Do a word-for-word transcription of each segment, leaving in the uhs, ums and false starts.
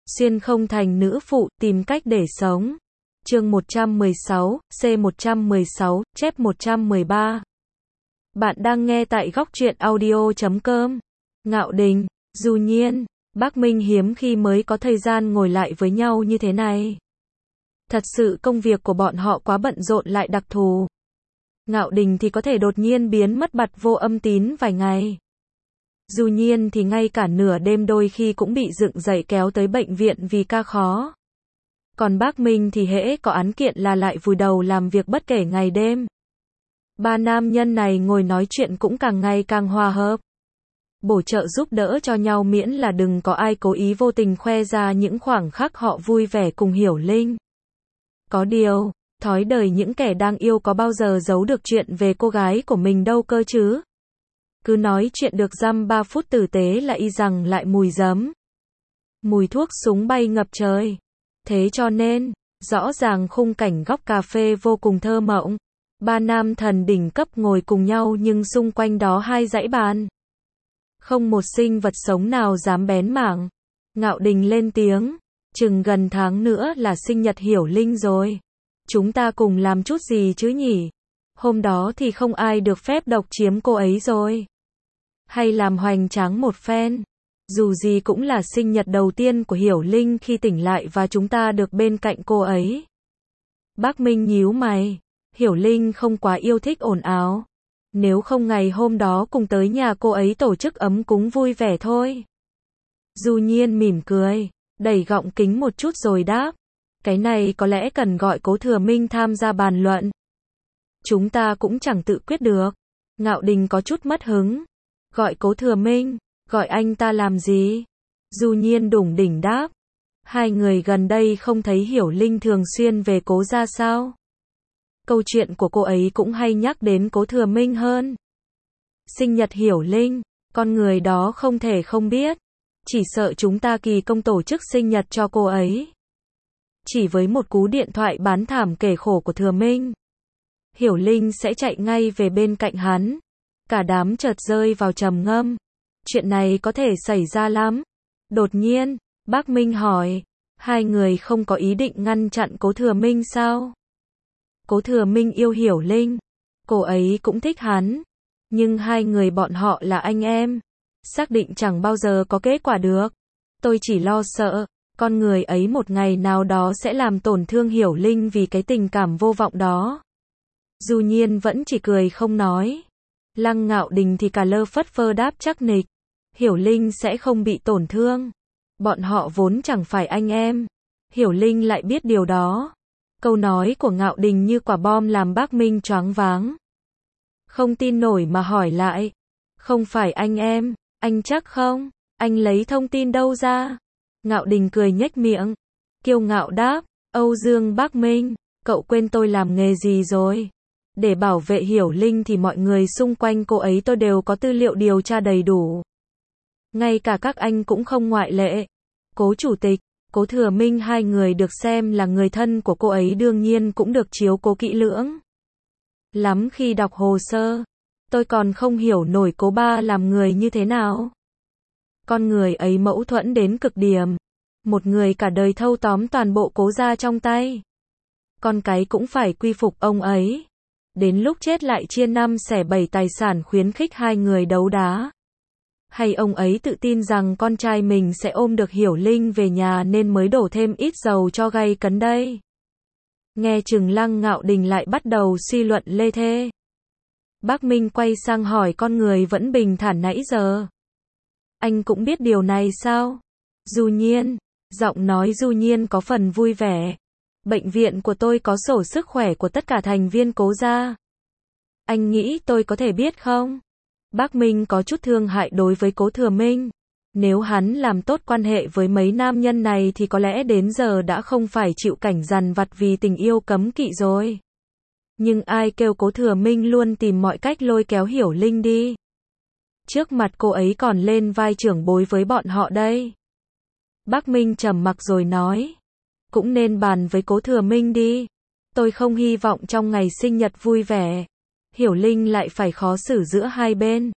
Xuyên không thành nữ phụ, tìm cách để sống. Chương một trăm mười sáu, C một trăm mười sáu, chép một trăm mười ba. Bạn đang nghe tại góc truyện audio chấm com. Ngạo Đình, Du Nhiên, Bác Minh hiếm khi mới có thời gian ngồi lại với nhau như thế này. Thật sự công việc của bọn họ quá bận rộn lại đặc thù. Ngạo Đình thì có thể đột nhiên biến mất bặt vô âm tín vài ngày. Du Nhiên thì ngay cả nửa đêm đôi khi cũng bị dựng dậy kéo tới bệnh viện vì ca khó. Còn bác Minh thì hễ có án kiện là lại vùi đầu làm việc bất kể ngày đêm. Ba nam nhân này ngồi nói chuyện cũng càng ngày càng hòa hợp. Bổ trợ giúp đỡ cho nhau miễn là đừng có ai cố ý vô tình khoe ra những khoảnh khắc họ vui vẻ cùng Hiểu Linh. Có điều, thói đời những kẻ đang yêu có bao giờ giấu được chuyện về cô gái của mình đâu cơ chứ. Cứ nói chuyện được dăm ba phút tử tế là y rằng lại mùi giấm. Mùi thuốc súng bay ngập trời. Thế cho nên, rõ ràng khung cảnh góc cà phê vô cùng thơ mộng. Ba nam thần đỉnh cấp ngồi cùng nhau nhưng xung quanh đó hai dãy bàn. Không một sinh vật sống nào dám bén mảng. Ngạo Đình lên tiếng, chừng gần tháng nữa là sinh nhật Hiểu Linh rồi. Chúng ta cùng làm chút gì chứ nhỉ? Hôm đó thì không ai được phép độc chiếm cô ấy rồi. Hay làm hoành tráng một phen. Dù gì cũng là sinh nhật đầu tiên của Hiểu Linh khi tỉnh lại và chúng ta được bên cạnh cô ấy. Bác Minh nhíu mày. Hiểu Linh không quá yêu thích ồn ào. Nếu không ngày hôm đó cùng tới nhà cô ấy tổ chức ấm cúng vui vẻ thôi. Du Nhiên mỉm cười, đẩy gọng kính một chút rồi đáp. Cái này có lẽ cần gọi Cố Thừa Minh tham gia bàn luận. Chúng ta cũng chẳng tự quyết được. Ngạo Đình có chút mất hứng. Gọi Cố Thừa Minh, gọi anh ta làm gì? Du Nhiên đủng đỉnh đáp. Hai người gần đây không thấy Hiểu Linh thường xuyên về Cố gia sao? Câu chuyện của cô ấy cũng hay nhắc đến Cố Thừa Minh hơn. Sinh nhật Hiểu Linh, con người đó không thể không biết. Chỉ sợ chúng ta kỳ công tổ chức sinh nhật cho cô ấy. Chỉ với một cú điện thoại bán thảm kể khổ của Thừa Minh, Hiểu Linh sẽ chạy ngay về bên cạnh hắn. Cả đám chợt rơi vào trầm ngâm. Chuyện này có thể xảy ra lắm. Đột nhiên, bác Minh hỏi, hai người không có ý định ngăn chặn Cố Thừa Minh sao? Cố Thừa Minh yêu Hiểu Linh, cô ấy cũng thích hắn. Nhưng hai người bọn họ là anh em. Xác định chẳng bao giờ có kết quả được. Tôi chỉ lo sợ, con người ấy một ngày nào đó sẽ làm tổn thương Hiểu Linh vì cái tình cảm vô vọng đó. Du Nhiên vẫn chỉ cười không nói. Lăng Ngạo Đình thì cả lơ phất phơ đáp chắc nịch. Hiểu Linh sẽ không bị tổn thương. Bọn họ vốn chẳng phải anh em. Hiểu Linh lại biết điều đó. Câu nói của Ngạo Đình như quả bom làm bác Minh choáng váng. Không tin nổi mà hỏi lại. Không phải anh em, anh chắc không? Anh lấy thông tin đâu ra? Ngạo Đình cười nhếch miệng. Kiêu ngạo đáp, Âu Dương Bác Minh, cậu quên tôi làm nghề gì rồi? Để bảo vệ Hiểu Linh thì mọi người xung quanh cô ấy tôi đều có tư liệu điều tra đầy đủ. Ngay cả các anh cũng không ngoại lệ. Cố Chủ tịch, Cố Thừa Minh hai người được xem là người thân của cô ấy đương nhiên cũng được chiếu cố kỹ lưỡng. Lắm khi đọc hồ sơ, tôi còn không hiểu nổi Cố ba làm người như thế nào. Con người ấy mẫu thuẫn đến cực điểm. Một người cả đời thâu tóm toàn bộ Cố gia trong tay. Con cái cũng phải quy phục ông ấy. Đến lúc chết lại chia năm xẻ bảy tài sản khuyến khích hai người đấu đá. Hay ông ấy tự tin rằng con trai mình sẽ ôm được Hiểu Linh về nhà nên mới đổ thêm ít dầu cho gay cấn đây. Nghe chừng Lăng Ngạo Đình lại bắt đầu suy luận lê thê. Bác Minh quay sang hỏi con người vẫn bình thản nãy giờ. Anh cũng biết điều này sao? Du Nhiên, giọng nói Du Nhiên có phần vui vẻ. Bệnh viện của tôi có sổ sức khỏe của tất cả thành viên Cố gia. Anh nghĩ tôi có thể biết không? Bác Minh có chút thương hại đối với Cố Thừa Minh. Nếu hắn làm tốt quan hệ với mấy nam nhân này thì có lẽ đến giờ đã không phải chịu cảnh dằn vặt vì tình yêu cấm kỵ rồi. Nhưng ai kêu Cố Thừa Minh luôn tìm mọi cách lôi kéo Hiểu Linh đi. Trước mặt cô ấy còn lên vai trưởng bối với bọn họ đây. Bác Minh trầm mặc rồi nói. Cũng nên bàn với Cố Thừa Minh đi. Tôi không hy vọng trong ngày sinh nhật vui vẻ, Hiểu Linh lại phải khó xử giữa hai bên.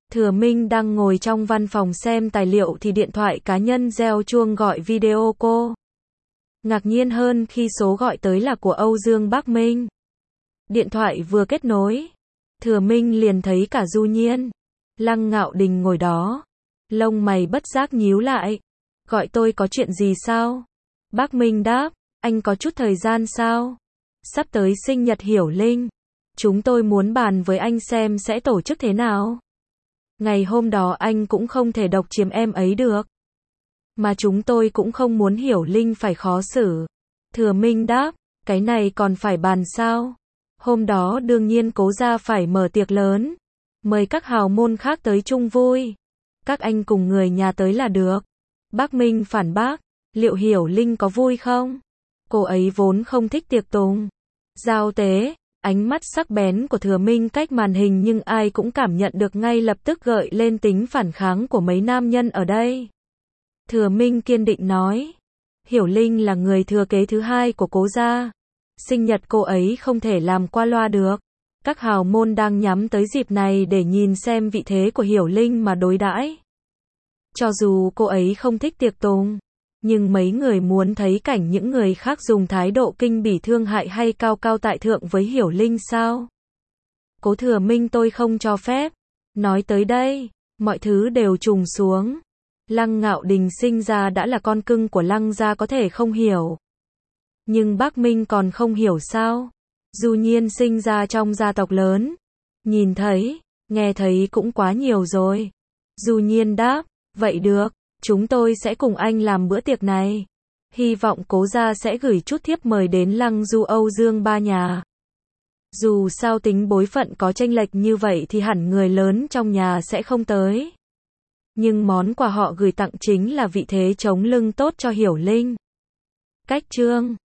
Thừa Minh đang ngồi trong văn phòng xem tài liệu thì điện thoại cá nhân reo chuông gọi video cô. Ngạc nhiên hơn khi số gọi tới là của Âu Dương Bắc Minh. Điện thoại vừa kết nối, Thừa Minh liền thấy cả Du Nhiên, Lăng Ngạo Đình ngồi đó. Lông mày bất giác nhíu lại. Gọi tôi có chuyện gì sao? Bắc Minh đáp, anh có chút thời gian sao? Sắp tới sinh nhật Hiểu Linh. Chúng tôi muốn bàn với anh xem sẽ tổ chức thế nào. Ngày hôm đó anh cũng không thể độc chiếm em ấy được. Mà chúng tôi cũng không muốn Hiểu Linh phải khó xử. Thừa Minh đáp, cái này còn phải bàn sao? Hôm đó đương nhiên Cố gia phải mở tiệc lớn. Mời các hào môn khác tới chung vui. Các anh cùng người nhà tới là được. Bắc Minh phản bác, liệu Hiểu Linh có vui không? Cô ấy vốn không thích tiệc tùng. Giao tế, ánh mắt sắc bén của Thừa Minh cách màn hình nhưng ai cũng cảm nhận được ngay lập tức gợi lên tính phản kháng của mấy nam nhân ở đây. Thừa Minh kiên định nói, Hiểu Linh là người thừa kế thứ hai của Cố gia. Sinh nhật cô ấy không thể làm qua loa được. Các hào môn đang nhắm tới dịp này để nhìn xem vị thế của Hiểu Linh mà đối đãi. Cho dù cô ấy không thích tiệc tùng, nhưng mấy người muốn thấy cảnh những người khác dùng thái độ kinh bỉ thương hại hay cao cao tại thượng với Hiểu Linh sao? Cố Thừa Minh tôi không cho phép. Nói tới đây, mọi thứ đều trùng xuống. Lăng Ngạo Đình sinh ra đã là con cưng của Lăng gia có thể không hiểu. Nhưng Bắc Minh còn không hiểu sao? Du Nhiên sinh ra trong gia tộc lớn. Nhìn thấy, nghe thấy cũng quá nhiều rồi. Du Nhiên đáp, vậy được, chúng tôi sẽ cùng anh làm bữa tiệc này. Hy vọng Cố gia sẽ gửi chút thiếp mời đến Lăng Du Âu Dương ba nhà. Dù sao tính bối phận có chênh lệch như vậy thì hẳn người lớn trong nhà sẽ không tới. Nhưng món quà họ gửi tặng chính là vị thế chống lưng tốt cho Hiểu Linh. Cách chương